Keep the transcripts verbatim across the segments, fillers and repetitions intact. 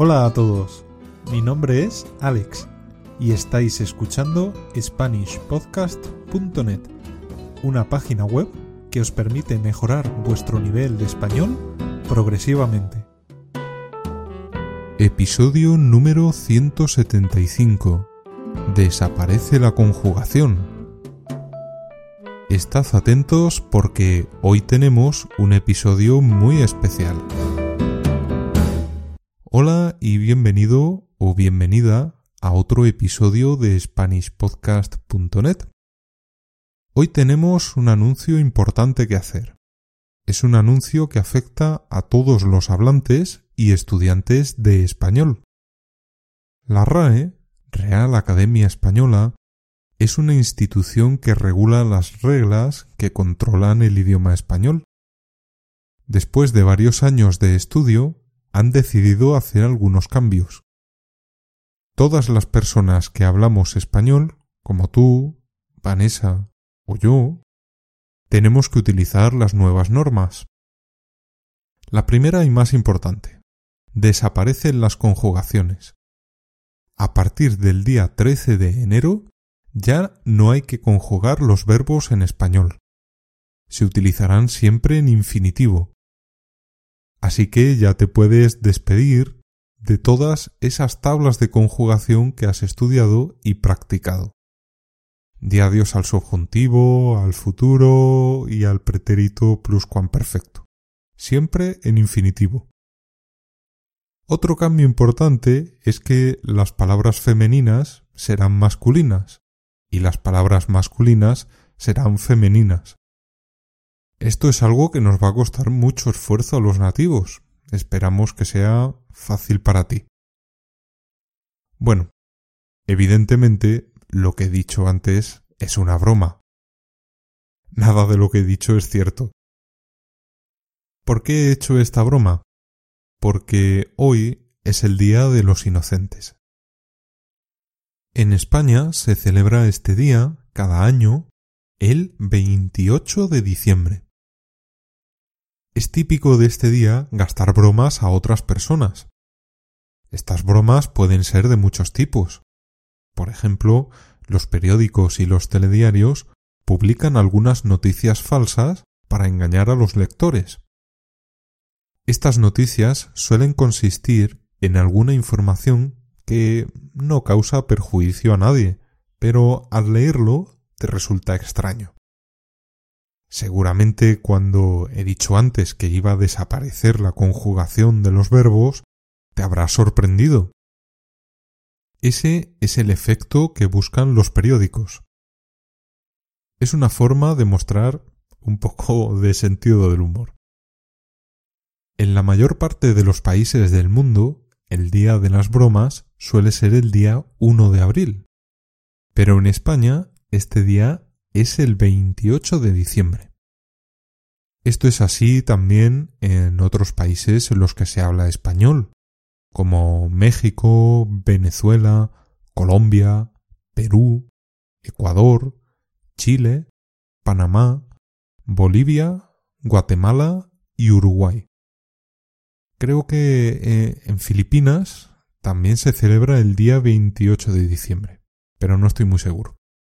Hola a todos, mi nombre es Alex y estáis escuchando Spanish Podcast punto net, una página web que os permite mejorar vuestro nivel de español progresivamente. Episodio número ciento setenta y cinco. Desaparece la conjugación. Estad atentos porque hoy tenemos un episodio muy especial. Hola y bienvenido o bienvenida a otro episodio de Spanish Podcast punto net. Hoy tenemos un anuncio importante que hacer. Es un anuncio que afecta a todos los hablantes y estudiantes de español. La R A E, Real Academia Española, es una institución que regula las reglas que controlan el idioma español. Después de varios años de estudio, han decidido hacer algunos cambios. Todas las personas que hablamos español, como tú, Vanessa o yo, tenemos que utilizar las nuevas normas. La primera y más importante: desaparecen las conjugaciones. A partir del día trece de enero, ya no hay que conjugar los verbos en español. Se utilizarán siempre en infinitivo. Así que ya te puedes despedir de todas esas tablas de conjugación que has estudiado y practicado. Di adiós al subjuntivo, al futuro y al pretérito pluscuamperfecto. Siempre en infinitivo. Otro cambio importante es que las palabras femeninas serán masculinas y las palabras masculinas serán femeninas. Esto es algo que nos va a costar mucho esfuerzo a los nativos. Esperamos que sea fácil para ti. Bueno, evidentemente lo que he dicho antes es una broma. Nada de lo que he dicho es cierto. ¿Por qué he hecho esta broma? Porque hoy es el Día de los Inocentes. En España se celebra este día cada año el veintiocho de diciembre. Es típico de este día gastar bromas a otras personas. Estas bromas pueden ser de muchos tipos. Por ejemplo, los periódicos y los telediarios publican algunas noticias falsas para engañar a los lectores. Estas noticias suelen consistir en alguna información que no causa perjuicio a nadie, pero al leerlo te resulta extraño. Seguramente cuando he dicho antes que iba a desaparecer la conjugación de los verbos, te habrá sorprendido. Ese es el efecto que buscan los periódicos. Es una forma de mostrar un poco de sentido del humor. En la mayor parte de los países del mundo, el Día de las Bromas suele ser el día uno de abril. Pero en España, este día es el veintiocho de diciembre. Esto es así también en otros países en los que se habla español, como México, Venezuela, Colombia, Perú, Ecuador, Chile, Panamá, Bolivia, Guatemala y Uruguay. Creo que eh, en Filipinas también se celebra el día veintiocho de diciembre, pero no estoy muy seguro.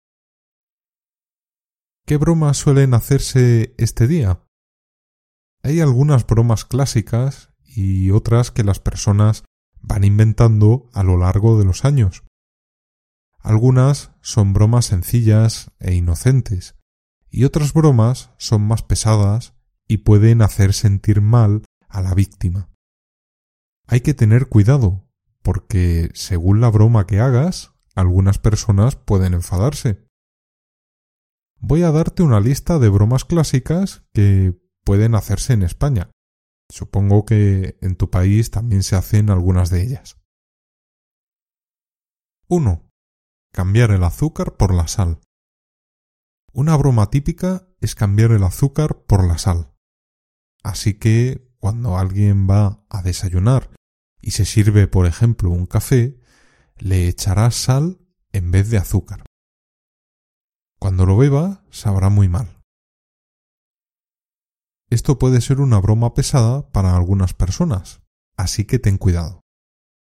¿Qué bromas suelen hacerse este día? Hay algunas bromas clásicas y otras que las personas van inventando a lo largo de los años. Algunas son bromas sencillas e inocentes, y otras bromas son más pesadas y pueden hacer sentir mal a la víctima. Hay que tener cuidado, porque según la broma que hagas, algunas personas pueden enfadarse. Voy a darte una lista de bromas clásicas que pueden hacerse en España. Supongo que en tu país también se hacen algunas de ellas. uno. Cambiar el azúcar por la sal. Una broma típica es cambiar el azúcar por la sal. Así que cuando alguien va a desayunar y se sirve, por ejemplo, un café, le echarás sal en vez de azúcar. Cuando lo beba, sabrá muy mal. Esto puede ser una broma pesada para algunas personas, así que ten cuidado.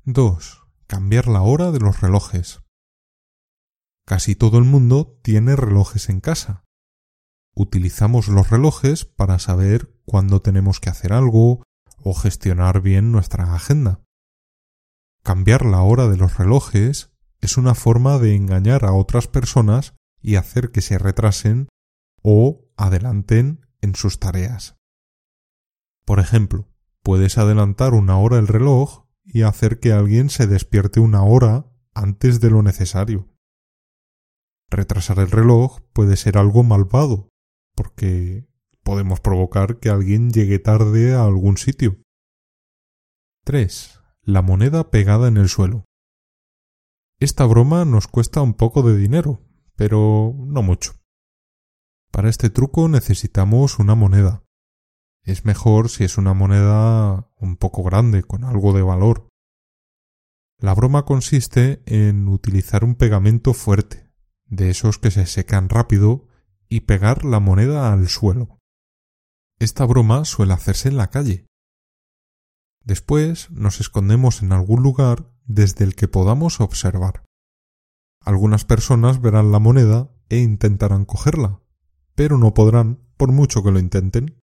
dos. Cambiar la hora de los relojes. Casi todo el mundo tiene relojes en casa. Utilizamos los relojes para saber cuándo tenemos que hacer algo o gestionar bien nuestra agenda. Cambiar la hora de los relojes es una forma de engañar a otras personas y hacer que se retrasen o adelanten en sus tareas. Por ejemplo, puedes adelantar una hora el reloj y hacer que alguien se despierte una hora antes de lo necesario. Retrasar el reloj puede ser algo malvado, porque podemos provocar que alguien llegue tarde a algún sitio. tres. La moneda pegada en el suelo. Esta broma nos cuesta un poco de dinero, pero no mucho. Para este truco necesitamos una moneda. Es mejor si es una moneda un poco grande, con algo de valor. La broma consiste en utilizar un pegamento fuerte, de esos que se secan rápido, y pegar la moneda al suelo. Esta broma suele hacerse en la calle. Después nos escondemos en algún lugar desde el que podamos observar. Algunas personas verán la moneda e intentarán cogerla, pero no podrán por mucho que lo intenten.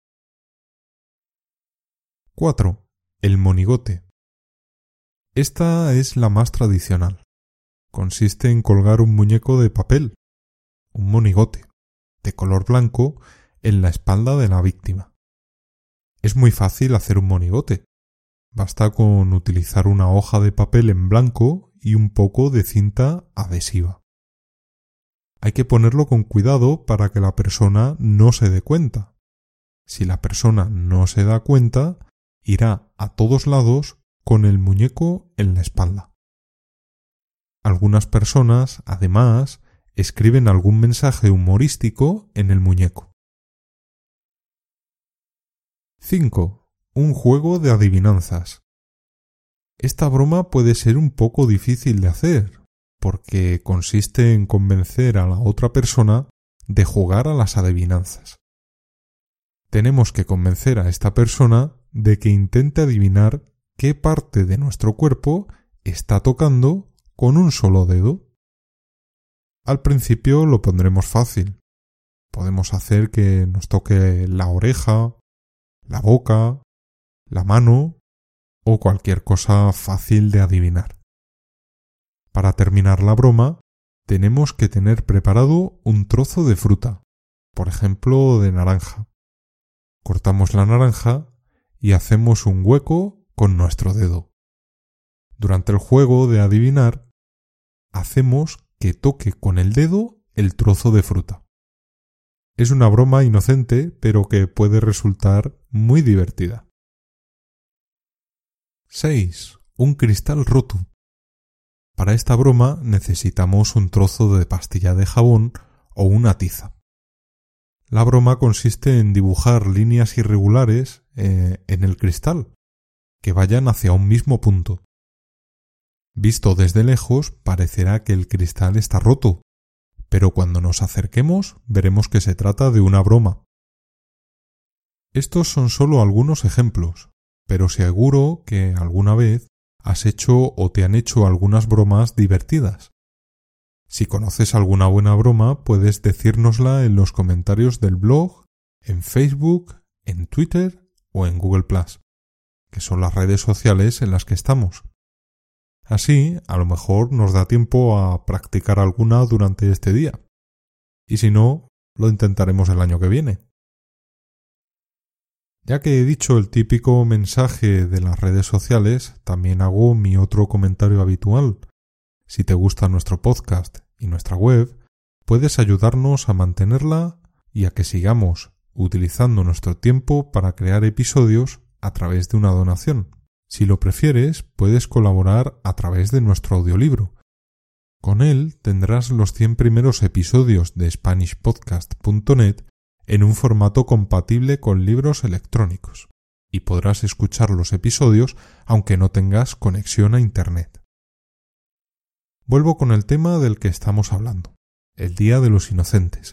cuatro. El monigote. Esta es la más tradicional. Consiste en colgar un muñeco de papel, un monigote, de color blanco, en la espalda de la víctima. Es muy fácil hacer un monigote. Basta con utilizar una hoja de papel en blanco y un poco de cinta adhesiva. Hay que ponerlo con cuidado para que la persona no se dé cuenta. Si la persona no se da cuenta, irá a todos lados con el muñeco en la espalda. Algunas personas, además, escriben algún mensaje humorístico en el muñeco. cinco. Un juego de adivinanzas. Esta broma puede ser un poco difícil de hacer, porque consiste en convencer a la otra persona de jugar a las adivinanzas. Tenemos que convencer a esta persona de que intente adivinar qué parte de nuestro cuerpo está tocando con un solo dedo. Al principio lo pondremos fácil. Podemos hacer que nos toque la oreja, la boca, la mano o cualquier cosa fácil de adivinar. Para terminar la broma, tenemos que tener preparado un trozo de fruta, por ejemplo de naranja. Cortamos la naranja y hacemos un hueco con nuestro dedo. Durante el juego de adivinar, hacemos que toque con el dedo el trozo de fruta. Es una broma inocente, pero que puede resultar muy divertida. seis. Un cristal roto. Para esta broma necesitamos un trozo de pastilla de jabón o una tiza. La broma consiste en dibujar líneas irregulares eh, en el cristal, que vayan hacia un mismo punto. Visto desde lejos parecerá que el cristal está roto, pero cuando nos acerquemos veremos que se trata de una broma. Estos son solo algunos ejemplos, pero seguro que alguna vez has hecho o te han hecho algunas bromas divertidas. Si conoces alguna buena broma, puedes decírnosla en los comentarios del blog, en Facebook, en Twitter o en Google plus, que son las redes sociales en las que estamos. Así, a lo mejor nos da tiempo a practicar alguna durante este día. Y si no, lo intentaremos el año que viene. Ya que he dicho el típico mensaje de las redes sociales, también hago mi otro comentario habitual. Si te gusta nuestro podcast y nuestra web, puedes ayudarnos a mantenerla y a que sigamos utilizando nuestro tiempo para crear episodios a través de una donación. Si lo prefieres, puedes colaborar a través de nuestro audiolibro. Con él tendrás los cien primeros episodios de Spanish Podcast punto net en un formato compatible con libros electrónicos, y podrás escuchar los episodios aunque no tengas conexión a Internet. Vuelvo con el tema del que estamos hablando, el Día de los Inocentes.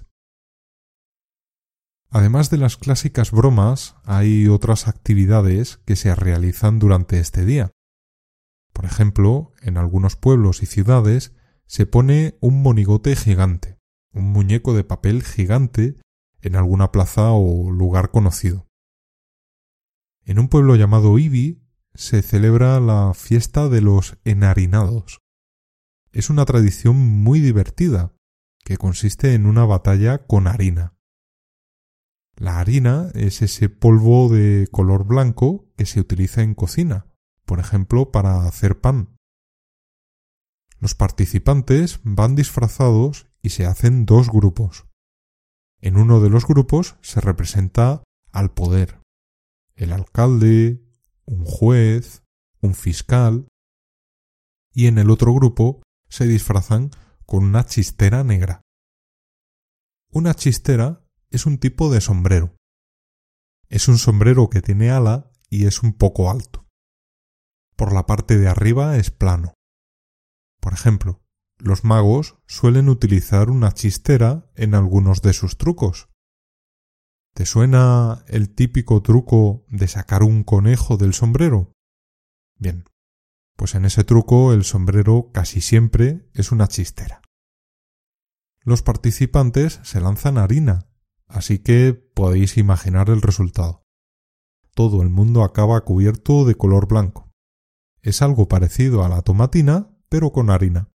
Además de las clásicas bromas, hay otras actividades que se realizan durante este día. Por ejemplo, en algunos pueblos y ciudades se pone un monigote gigante, un muñeco de papel gigante en alguna plaza o lugar conocido. En un pueblo llamado Ibi se celebra la fiesta de los enharinados. Es una tradición muy divertida que consiste en una batalla con harina. La harina es ese polvo de color blanco que se utiliza en cocina, por ejemplo, para hacer pan. Los participantes van disfrazados y se hacen dos grupos. En uno de los grupos se representa al poder, el alcalde, un juez, un fiscal, y en el otro grupo se disfrazan con una chistera negra. Una chistera es un tipo de sombrero. Es un sombrero que tiene ala y es un poco alto. Por la parte de arriba es plano. Por ejemplo, los magos suelen utilizar una chistera en algunos de sus trucos. ¿Te suena el típico truco de sacar un conejo del sombrero? Bien, pues en ese truco el sombrero casi siempre es una chistera. Los participantes se lanzan harina, así que podéis imaginar el resultado. Todo el mundo acaba cubierto de color blanco. Es algo parecido a la tomatina, pero con harina.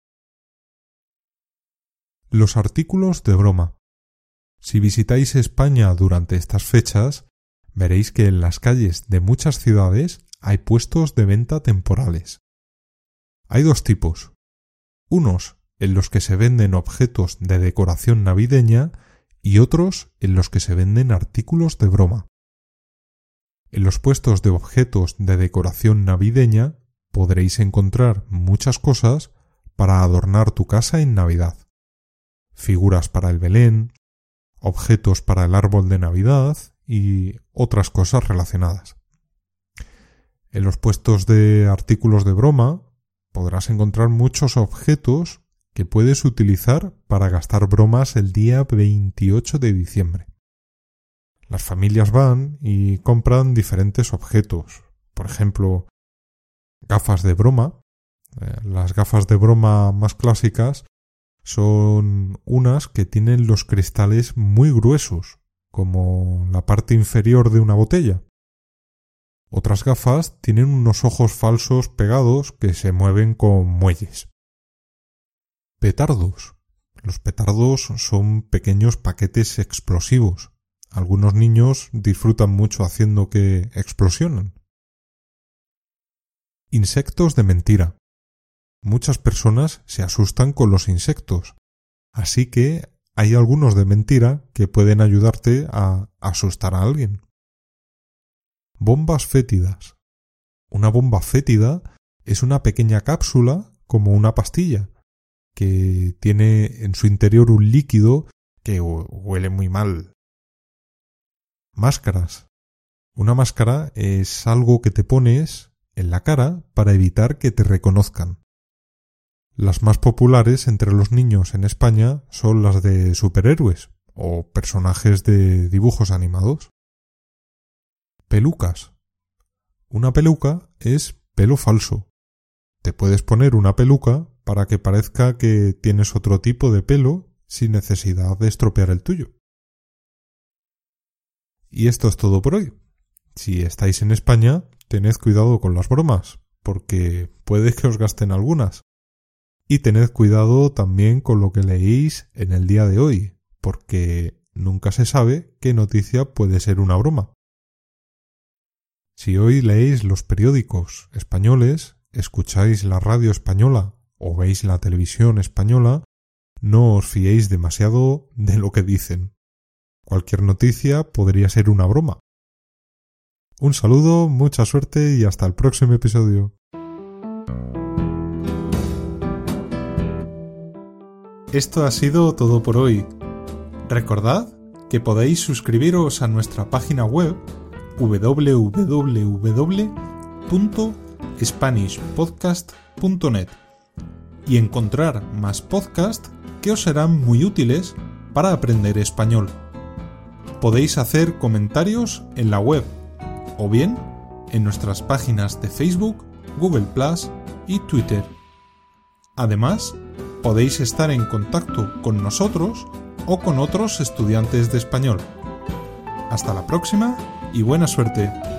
Los artículos de broma. Si visitáis España durante estas fechas, veréis que en las calles de muchas ciudades hay puestos de venta temporales. Hay dos tipos. Unos en los que se venden objetos de decoración navideña y otros en los que se venden artículos de broma. En los puestos de objetos de decoración navideña podréis encontrar muchas cosas para adornar tu casa en Navidad. Figuras para el Belén, objetos para el árbol de Navidad y otras cosas relacionadas. En los puestos de artículos de broma podrás encontrar muchos objetos que puedes utilizar para gastar bromas el día veintiocho de diciembre. Las familias van y compran diferentes objetos. Por ejemplo, gafas de broma. Eh, las gafas de broma más clásicas son unas que tienen los cristales muy gruesos, como la parte inferior de una botella. Otras gafas tienen unos ojos falsos pegados que se mueven con muelles. Petardos. Los petardos son pequeños paquetes explosivos. Algunos niños disfrutan mucho haciendo que explosionen. Insectos de mentira. Muchas personas se asustan con los insectos, así que hay algunos de mentira que pueden ayudarte a asustar a alguien. Bombas fétidas. Una bomba fétida es una pequeña cápsula como una pastilla que tiene en su interior un líquido que huele muy mal. Máscaras. Una máscara es algo que te pones en la cara para evitar que te reconozcan. Las más populares entre los niños en España son las de superhéroes o personajes de dibujos animados. Pelucas. Una peluca es pelo falso. Te puedes poner una peluca para que parezca que tienes otro tipo de pelo sin necesidad de estropear el tuyo. Y esto es todo por hoy. Si estáis en España, tened cuidado con las bromas, porque puede que os gasten algunas. Y tened cuidado también con lo que leéis en el día de hoy, porque nunca se sabe qué noticia puede ser una broma. Si hoy leéis los periódicos españoles, escucháis la radio española o veis la televisión española, no os fiéis demasiado de lo que dicen. Cualquier noticia podría ser una broma. Un saludo, mucha suerte y hasta el próximo episodio. Esto ha sido todo por hoy. Recordad que podéis suscribiros a nuestra página web doble u doble u doble u punto spanish podcast punto net y encontrar más podcasts que os serán muy útiles para aprender español. Podéis hacer comentarios en la web o bien en nuestras páginas de Facebook, Google plus, y Twitter. Además, podéis estar en contacto con nosotros o con otros estudiantes de español. Hasta la próxima y buena suerte.